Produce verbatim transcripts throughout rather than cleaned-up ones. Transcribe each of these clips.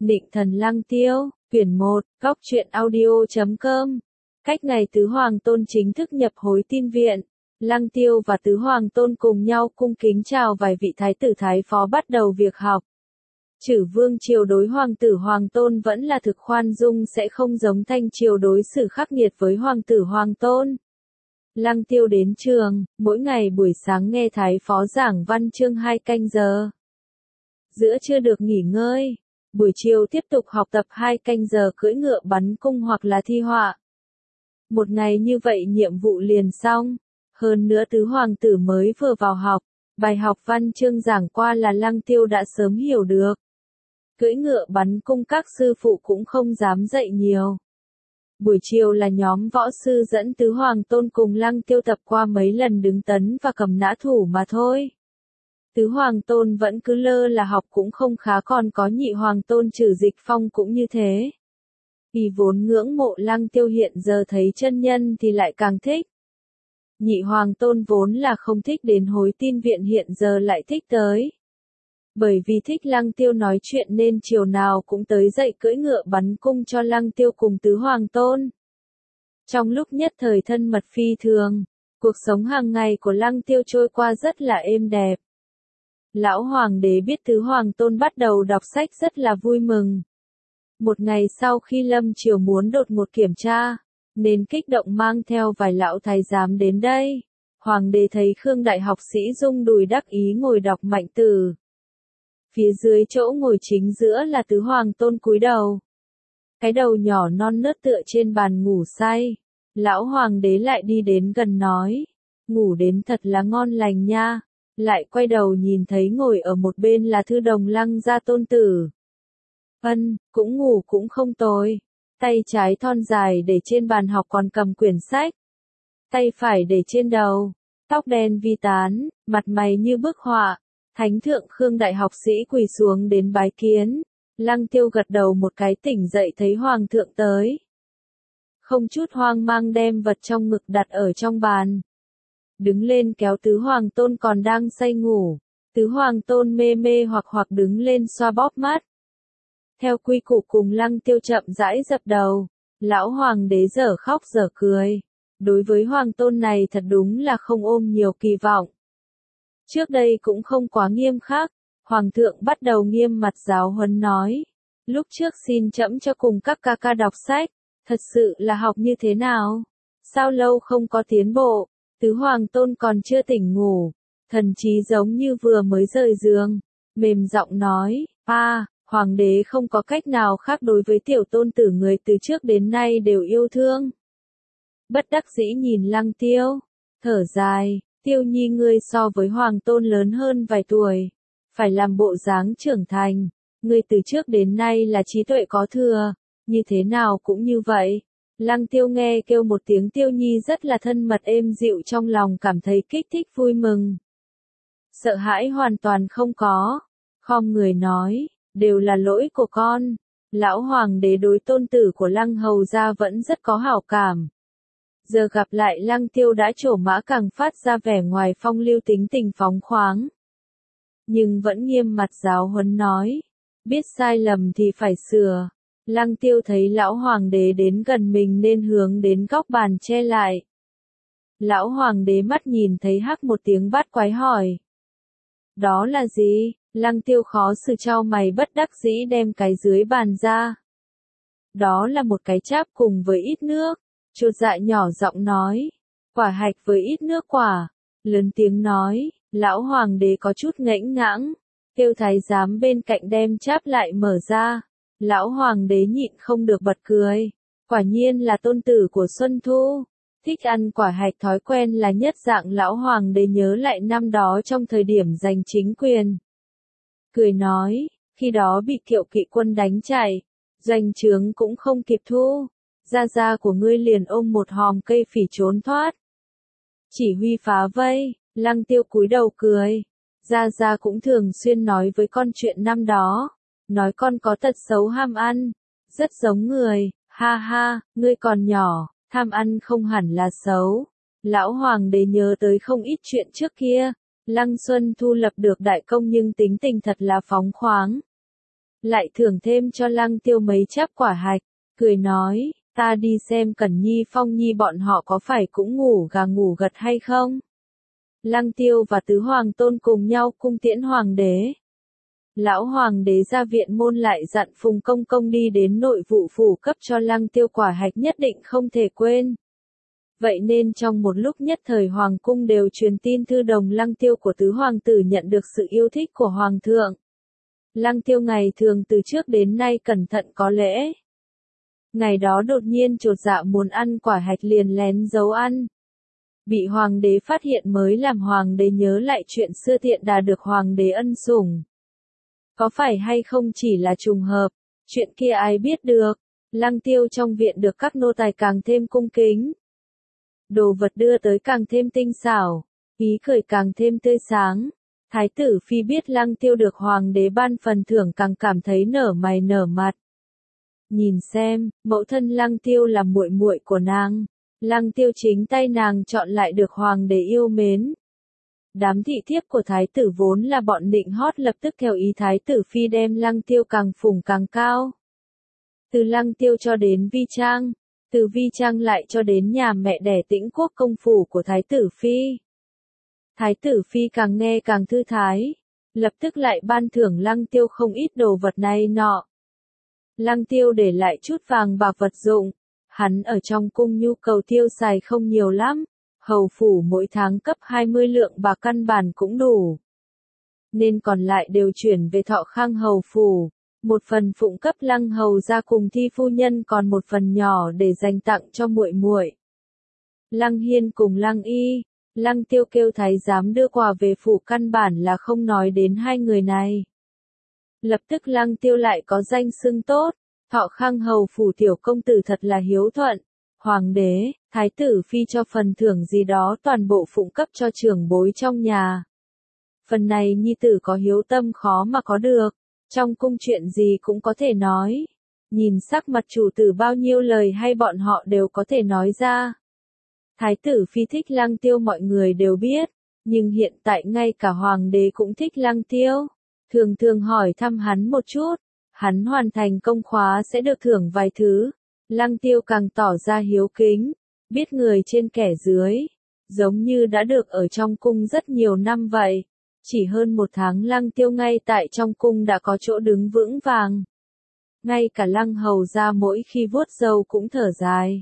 Nịnh thần Lăng Tiêu, quyển một, góc truyện audio chấm com. Cách ngày Tứ Hoàng Tôn chính thức nhập hối tin viện, Lăng Tiêu và Tứ Hoàng Tôn cùng nhau cung kính chào vài vị thái tử thái phó bắt đầu việc học. Chử vương triều đối Hoàng tử Hoàng Tôn vẫn là thực khoan dung, sẽ không giống Thanh triều đối xử khắc nghiệt với Hoàng tử Hoàng Tôn. Lăng Tiêu đến trường, mỗi ngày buổi sáng nghe thái phó giảng văn chương hai canh giờ. Giữa trưa được nghỉ ngơi. Buổi chiều tiếp tục học tập hai canh giờ cưỡi ngựa bắn cung hoặc là thi họa. Một ngày như vậy nhiệm vụ liền xong. Hơn nữa Tứ Hoàng tử mới vừa vào học, bài học văn chương giảng qua là Lăng Tiêu đã sớm hiểu được. Cưỡi ngựa bắn cung các sư phụ cũng không dám dạy nhiều. Buổi chiều là nhóm võ sư dẫn Tứ Hoàng Tôn cùng Lăng Tiêu tập qua mấy lần đứng tấn và cầm nã thủ mà thôi. Tứ Hoàng Tôn vẫn cứ lơ là học cũng không khá, còn có Nhị Hoàng Tôn Trử Dịch Phong cũng như thế. Vì vốn ngưỡng mộ Lăng Tiêu, hiện giờ thấy chân nhân thì lại càng thích. Nhị Hoàng Tôn vốn là không thích đến hối tin viện, hiện giờ lại thích tới. Bởi vì thích Lăng Tiêu nói chuyện nên chiều nào cũng tới dạy cưỡi ngựa bắn cung cho Lăng Tiêu cùng Tứ Hoàng Tôn. Trong lúc nhất thời thân mật phi thường, cuộc sống hàng ngày của Lăng Tiêu trôi qua rất là êm đẹp. Lão Hoàng đế biết Tứ Hoàng Tôn bắt đầu đọc sách rất là vui mừng. Một ngày sau khi lâm triều muốn đột ngột kiểm tra, nên kích động mang theo vài lão thái giám đến đây. Hoàng đế thấy Khương đại học sĩ rung đùi đắc ý ngồi đọc Mạnh Tử. Phía dưới chỗ ngồi chính giữa là Tứ Hoàng Tôn cúi đầu. Cái đầu nhỏ non nớt tựa trên bàn ngủ say. Lão Hoàng đế lại đi đến gần nói, ngủ đến thật là ngon lành nha. Lại quay đầu nhìn thấy ngồi ở một bên là Thư Đồng Lăng gia tôn tử. Ân, cũng ngủ cũng không tồi. Tay trái thon dài để trên bàn học còn cầm quyển sách. Tay phải để trên đầu. Tóc đen vi tán, mặt mày như bức họa. Thánh thượng Khương đại học sĩ quỳ xuống đến bái kiến. Lăng Tiêu gật đầu một cái tỉnh dậy thấy Hoàng thượng tới. Không chút hoang mang đem vật trong ngực đặt ở trong bàn. Đứng lên kéo Tứ Hoàng Tôn còn đang say ngủ. Tứ Hoàng Tôn mê mê hoặc hoặc đứng lên xoa bóp mắt. Theo quy củ cùng Lăng Tiêu chậm rãi dập đầu. Lão Hoàng đế dở khóc dở cười. Đối với Hoàng Tôn này thật đúng là không ôm nhiều kỳ vọng. Trước đây cũng không quá nghiêm khắc. Hoàng thượng bắt đầu nghiêm mặt giáo huấn nói. Lúc trước xin trẫm cho cùng các ca ca đọc sách. Thật sự là học như thế nào? Sao lâu không có tiến bộ? Tứ Hoàng Tôn còn chưa tỉnh ngủ, thần trí giống như vừa mới rời giường, mềm giọng nói, a, Hoàng đế không có cách nào khác, đối với tiểu tôn tử người từ trước đến nay đều yêu thương. Bất đắc dĩ nhìn Lăng Tiêu, thở dài, Tiêu nhi ngươi so với Hoàng Tôn lớn hơn vài tuổi, phải làm bộ dáng trưởng thành, ngươi từ trước đến nay là trí tuệ có thừa, như thế nào cũng như vậy. Lăng Tiêu nghe kêu một tiếng Tiêu nhi rất là thân mật êm dịu, trong lòng cảm thấy kích thích vui mừng. Sợ hãi hoàn toàn không có. Khom người nói, đều là lỗi của con. Lão Hoàng đế đối tôn tử của Lăng hầu gia vẫn rất có hảo cảm. Giờ gặp lại Lăng Tiêu đã trổ mã càng phát ra vẻ ngoài phong lưu tính tình phóng khoáng. Nhưng vẫn nghiêm mặt giáo huấn nói, biết sai lầm thì phải sửa. Lăng Tiêu thấy lão Hoàng đế đến gần mình nên hướng đến góc bàn che lại. Lão Hoàng đế mắt nhìn thấy hắc một tiếng bát quái hỏi. Đó là gì? Lăng Tiêu khó xử chau mày bất đắc dĩ đem cái dưới bàn ra. Đó là một cái cháp cùng với ít nước. Chột dạ nhỏ giọng nói. Quả hạch với ít nước quả. Lớn tiếng nói. Lão Hoàng đế có chút ngãnh ngãng. Kêu thái giám bên cạnh đem cháp lại mở ra. Lão Hoàng đế nhịn không được bật cười. Quả nhiên là tôn tử của Xuân Thu. Thích ăn quả hạch, thói quen là nhất dạng. Lão Hoàng đế nhớ lại năm đó trong thời điểm giành chính quyền. Cười nói, khi đó bị Kiệu kỵ quân đánh chạy. Doanh trướng cũng không kịp thu. Gia gia của ngươi liền ôm một hòm cây phỉ trốn thoát. Chỉ huy phá vây, Lăng Tiêu cúi đầu cười. Gia gia cũng thường xuyên nói với con chuyện năm đó. Nói con có tật xấu ham ăn, rất giống người, ha ha, ngươi còn nhỏ, tham ăn không hẳn là xấu. Lão Hoàng đế nhớ tới không ít chuyện trước kia, Lăng Xuân Thu lập được đại công nhưng tính tình thật là phóng khoáng. lại thưởng thêm cho Lăng Tiêu mấy cháp quả hạch, cười nói, ta đi xem Cẩn Nhi Phong Nhi bọn họ có phải cũng ngủ gà ngủ gật hay không. Lăng Tiêu và Tứ Hoàng Tôn cùng nhau cung tiễn Hoàng đế. Lão Hoàng đế ra viện môn lại dặn Phùng Công Công đi đến nội vụ phủ cấp cho Lăng Tiêu quả hạch nhất định không thể quên. Vậy nên trong một lúc nhất thời Hoàng cung đều truyền tin thư đồng Lăng Tiêu của Tứ Hoàng tử nhận được sự yêu thích của Hoàng thượng. Lăng Tiêu ngày thường từ trước đến nay cẩn thận có lễ. Ngày đó đột nhiên chột dạ muốn ăn quả hạch liền lén giấu ăn. Bị Hoàng đế phát hiện mới làm Hoàng đế nhớ lại chuyện xưa Tiện Đà được Hoàng đế ân sủng. Có phải hay không chỉ là trùng hợp, chuyện kia ai biết được. Lăng Tiêu trong viện được các nô tài càng thêm cung kính. Đồ vật đưa tới càng thêm tinh xảo, ý cười càng thêm tươi sáng. Thái tử phi biết Lăng Tiêu được Hoàng đế ban phần thưởng càng cảm thấy nở mày nở mặt. Nhìn xem, mẫu thân Lăng Tiêu là muội muội của nàng. Lăng Tiêu chính tay nàng chọn lại được Hoàng đế yêu mến. Đám thị thiếp của Thái tử vốn là bọn nịnh hót lập tức theo ý Thái tử phi đem Lăng Tiêu càng phủng càng cao. Từ Lăng Tiêu cho đến Vi Trang, từ Vi Trang lại cho đến nhà mẹ đẻ Tĩnh Quốc công phủ của Thái tử phi. Thái tử phi càng nghe càng thư thái, lập tức lại ban thưởng Lăng Tiêu không ít đồ vật này nọ. Lăng Tiêu để lại chút vàng bạc vật dụng, hắn ở trong cung nhu cầu tiêu xài không nhiều lắm, hầu phủ mỗi tháng cấp hai mươi lượng bạc căn bản cũng đủ. Nên còn lại đều chuyển về Thọ Khang hầu phủ, một phần phụng cấp Lăng hầu ra cùng Thi phu nhân còn một phần nhỏ để dành tặng cho muội muội. Lăng Hiên cùng Lăng Y, Lăng Tiêu kêu thái giám đưa quà về phủ căn bản là không nói đến hai người này. Lập tức Lăng Tiêu lại có danh xưng tốt, Thọ Khang hầu phủ tiểu công tử thật là hiếu thuận. Hoàng đế, thái tử phi cho phần thưởng gì đó toàn bộ phụng cấp cho trưởng bối trong nhà. Phần này nhi tử có hiếu tâm khó mà có được, trong cung chuyện gì cũng có thể nói. Nhìn sắc mặt chủ tử bao nhiêu lời hay bọn họ đều có thể nói ra. Thái tử phi thích Lăng Tiêu mọi người đều biết, nhưng hiện tại ngay cả Hoàng đế cũng thích Lăng Tiêu. Thường thường hỏi thăm hắn một chút, hắn hoàn thành công khóa sẽ được thưởng vài thứ. Lăng Tiêu càng tỏ ra hiếu kính, biết người trên kẻ dưới, giống như đã được ở trong cung rất nhiều năm vậy. Chỉ hơn một tháng Lăng Tiêu ngay tại trong cung đã có chỗ đứng vững vàng. Ngay cả Lăng hầu ra mỗi khi vuốt râu cũng thở dài.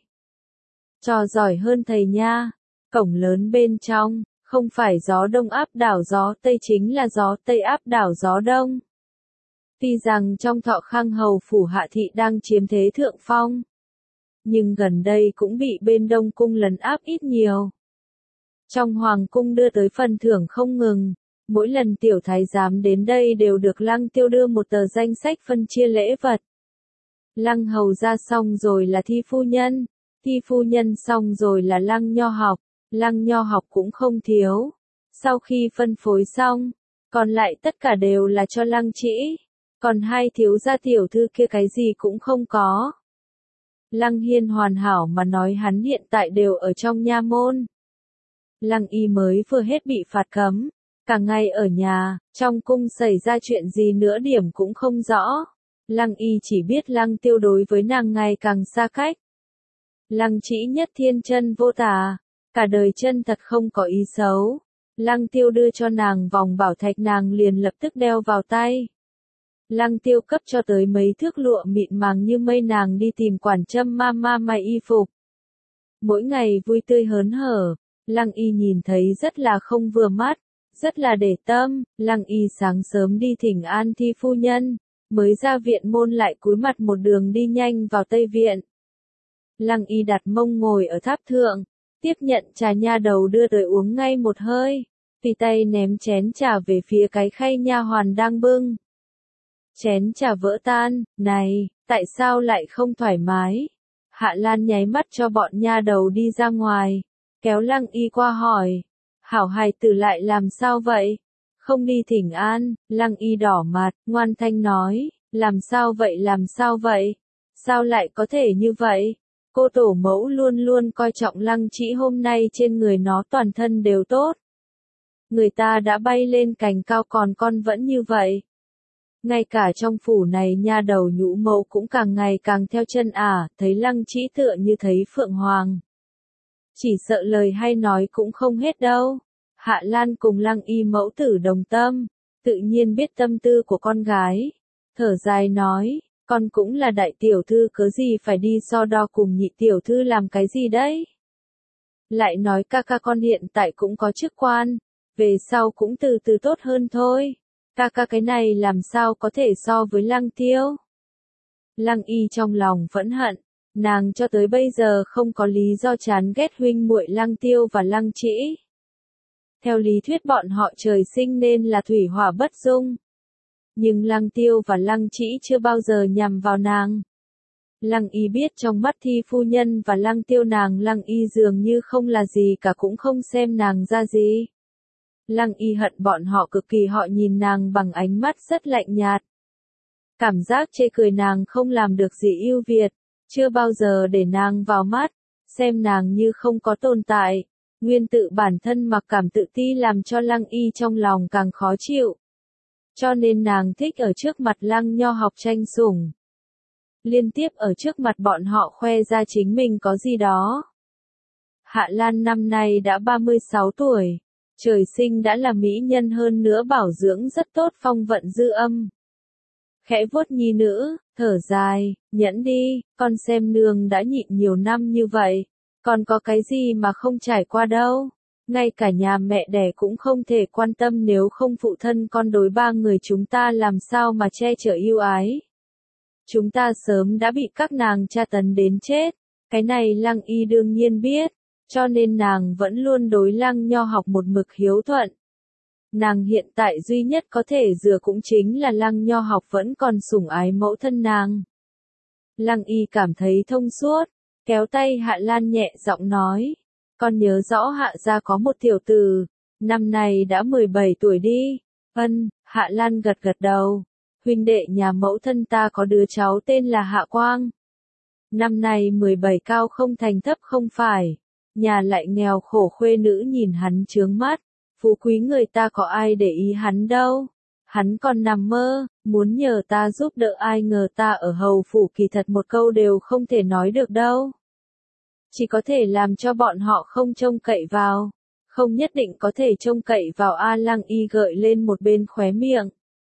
Trò giỏi hơn thầy nha, cổng lớn bên trong, không phải gió đông áp đảo gió tây chính là gió tây áp đảo gió đông. Tuy rằng trong Thọ Khang hầu phủ hạ thị đang chiếm thế thượng phong, nhưng gần đây cũng bị bên đông cung lấn áp ít nhiều. Trong hoàng cung đưa tới phần thưởng không ngừng, mỗi lần tiểu thái giám đến đây đều được Lăng Tiêu đưa một tờ danh sách phân chia lễ vật. Lăng hầu ra xong rồi là Thi phu nhân, Thi phu nhân xong rồi là Lăng nho học, Lăng nho học cũng không thiếu. Sau khi phân phối xong, còn lại tất cả đều là cho Lăng Trĩ, còn hai thiếu gia tiểu thư kia cái gì cũng không có. Lăng Hiên hoàn hảo mà nói hắn hiện tại đều ở trong nha môn. Lăng Y mới vừa hết bị phạt cấm, cả ngày ở nhà, trong cung xảy ra chuyện gì nữa điểm cũng không rõ. Lăng Y chỉ biết Lăng Tiêu đối với nàng ngày càng xa cách. Lăng Trĩ nhất thiên chân vô tà, cả đời chân thật không có ý xấu. Lăng Tiêu đưa cho nàng vòng bảo thạch nàng liền lập tức đeo vào tay. Lăng Tiêu cấp cho tới mấy thước lụa mịn màng như mây nàng đi tìm quản trâm ma ma may y phục. Mỗi ngày vui tươi hớn hở, Lăng Y nhìn thấy rất là không vừa mắt, rất là để tâm. Lăng Y sáng sớm đi thỉnh an Thi phu nhân, mới ra viện môn lại cúi mặt một đường đi nhanh vào Tây Viện. Lăng Y đặt mông ngồi ở tháp thượng, tiếp nhận trà nha đầu đưa tới uống ngay một hơi, tùy tay ném chén trà về phía cái khay nha hoàn đang bưng. Chén trà vỡ tan, này, tại sao lại không thoải mái? Hạ Lan nháy mắt cho bọn nha đầu đi ra ngoài, kéo Lăng Y qua hỏi, hảo hài tử lại làm sao vậy? Không đi thỉnh an. Lăng Y đỏ mặt, ngoan thanh nói, làm sao vậy làm sao vậy? Sao lại có thể như vậy? Cô tổ mẫu luôn luôn coi trọng Lăng Trĩ hôm nay trên người nó toàn thân đều tốt. Người ta đã bay lên cành cao còn con vẫn như vậy. Ngay cả trong phủ này nha đầu nhũ mẫu cũng càng ngày càng theo chân ả, thấy Lăng Trĩ tựa như thấy Phượng Hoàng. Chỉ sợ lời hay nói cũng không hết đâu. Hạ Lan cùng Lăng Y mẫu tử đồng tâm, tự nhiên biết tâm tư của con gái. Thở dài nói, con cũng là đại tiểu thư cớ gì phải đi so đo cùng nhị tiểu thư làm cái gì đấy. Lại nói ca ca con hiện tại cũng có chức quan, về sau cũng từ từ tốt hơn thôi. Ca ca cái này làm sao có thể so với Lăng Tiêu. Lăng Y trong lòng phẫn hận, nàng cho tới bây giờ không có lý do chán ghét huynh muội Lăng Tiêu và Lăng Trĩ. Theo lý thuyết bọn họ trời sinh nên là thủy hỏa bất dung. Nhưng Lăng Tiêu và Lăng Trĩ chưa bao giờ nhằm vào nàng. Lăng Y biết trong mắt Thi phu nhân và Lăng Tiêu nàng Lăng Y dường như không là gì cả cũng không xem nàng ra gì. Lăng Y hận bọn họ cực kỳ, họ nhìn nàng bằng ánh mắt rất lạnh nhạt. Cảm giác chê cười nàng không làm được gì ưu việt, chưa bao giờ để nàng vào mắt, xem nàng như không có tồn tại. Nguyên tự bản thân mặc cảm tự ti làm cho Lăng Y trong lòng càng khó chịu. Cho nên nàng thích ở trước mặt Lăng Nho học tranh sủng. Liên tiếp ở trước mặt bọn họ khoe ra chính mình có gì đó. Hạ Lan năm nay đã ba mươi sáu tuổi, trời sinh đã là mỹ nhân hơn nữa bảo dưỡng rất tốt, phong vận dư âm. Khẽ vuốt nhi nữ, thở dài, nhẫn đi, con xem nương đã nhịn nhiều năm như vậy, còn có cái gì mà không trải qua đâu. Ngay cả nhà mẹ đẻ cũng không thể quan tâm, nếu không phụ thân con đối ba người chúng ta làm sao mà che chở yêu ái. Chúng ta sớm đã bị các nàng tra tấn đến chết, cái này Lăng Y đương nhiên biết, cho nên nàng vẫn luôn đối Lăng Nho học một mực hiếu thuận. Nàng hiện tại duy nhất có thể dựa cũng chính là Lăng Nho học vẫn còn sủng ái mẫu thân nàng. Lăng Y cảm thấy thông suốt, kéo tay Hạ Lan nhẹ giọng nói, con nhớ rõ Hạ gia có một tiểu tử, năm nay đã mười bảy tuổi đi. Ân, Hạ Lan gật gật đầu. Huynh đệ nhà mẫu thân ta có đứa cháu tên là Hạ Quang. Năm nay mười bảy, cao không thành thấp không phải. Nhà lại nghèo khổ, khuê nữ nhìn hắn chướng mắt. Phú quý người ta có ai để ý hắn đâu. Hắn còn nằm mơ, muốn nhờ ta giúp đỡ, ai ngờ ta ở hầu phủ kỳ thật một câu đều không thể nói được đâu. Chỉ có thể làm cho bọn họ không trông cậy vào. Không nhất định có thể trông cậy vào. A Lăng Y gợi lên một bên khóe miệng.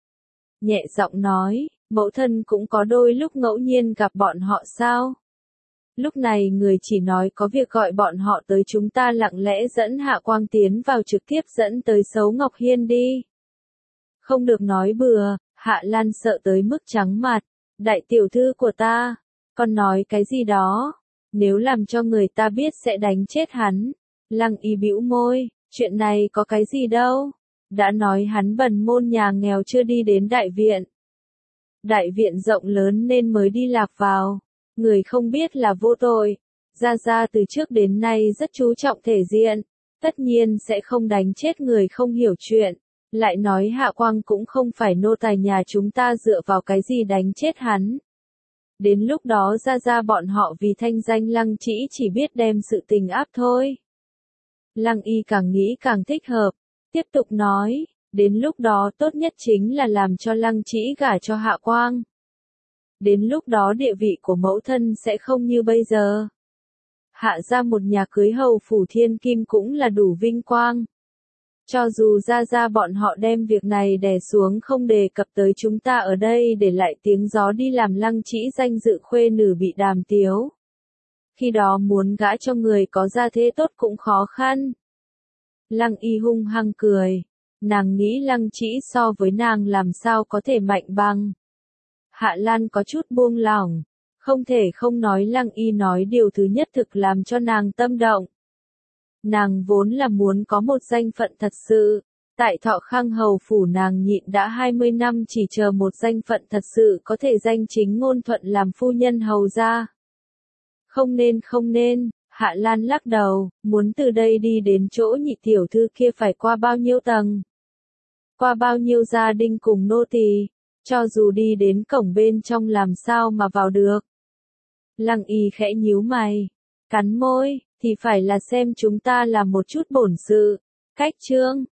Nhẹ giọng nói, mẫu thân cũng có đôi lúc ngẫu nhiên gặp bọn họ sao? Lúc này người chỉ nói có việc gọi bọn họ tới, chúng ta lặng lẽ dẫn Hạ Quang tiến vào, trực tiếp dẫn tới Sấu Ngọc Hiên đi. Không được nói bừa, Hạ Lan sợ tới mức trắng mặt. Đại tiểu thư của ta, con nói cái gì đó? Nếu làm cho người ta biết sẽ đánh chết hắn. Lăng Y bĩu môi, chuyện này có cái gì đâu. Đã nói hắn bần môn nhà nghèo chưa đi đến đại viện. Đại viện rộng lớn nên mới đi lạc vào. Người không biết là vô tội. Gia Gia từ trước đến nay rất chú trọng thể diện. Tất nhiên sẽ không đánh chết người không hiểu chuyện. Lại nói Hạ Quang cũng không phải nô tài nhà chúng ta, dựa vào cái gì đánh chết hắn. Đến lúc đó Gia Gia bọn họ vì thanh danh Lăng Trĩ chỉ biết đem sự tình áp thôi. Lăng Y càng nghĩ càng thích hợp. Tiếp tục nói, đến lúc đó tốt nhất chính là làm cho Lăng Trĩ gả cho Hạ Quang. Đến lúc đó địa vị của mẫu thân sẽ không như bây giờ. Hạ ra một nhà cưới hầu phủ thiên kim cũng là đủ vinh quang. Cho dù Gia Gia bọn họ đem việc này đè xuống không đề cập tới, chúng ta ở đây để lại tiếng gió đi làm Lăng Trĩ danh dự khuê nữ bị đàm tiếu. Khi đó muốn gả cho người có gia thế tốt cũng khó khăn. Lăng Y hung hăng cười. Nàng nghĩ Lăng Trĩ so với nàng làm sao có thể mạnh bằng. Hạ Lan có chút buông lỏng. Không thể không nói Lăng Y nói điều thứ nhất thực làm cho nàng tâm động. Nàng vốn là muốn có một danh phận thật sự. Tại Thọ Khang hầu phủ nàng nhịn đã hai mươi năm, chỉ chờ một danh phận thật sự có thể danh chính ngôn thuận làm phu nhân hầu gia. Không nên không nên. Hạ Lan lắc đầu, muốn từ đây đi đến chỗ nhị tiểu thư kia phải qua bao nhiêu tầng? Qua bao nhiêu gia đình cùng nô tỳ? Cho dù đi đến cổng bên trong làm sao mà vào được? Lăng Y khẽ nhíu mày, cắn môi, thì phải là xem chúng ta làm một chút bổn sự. Cách chương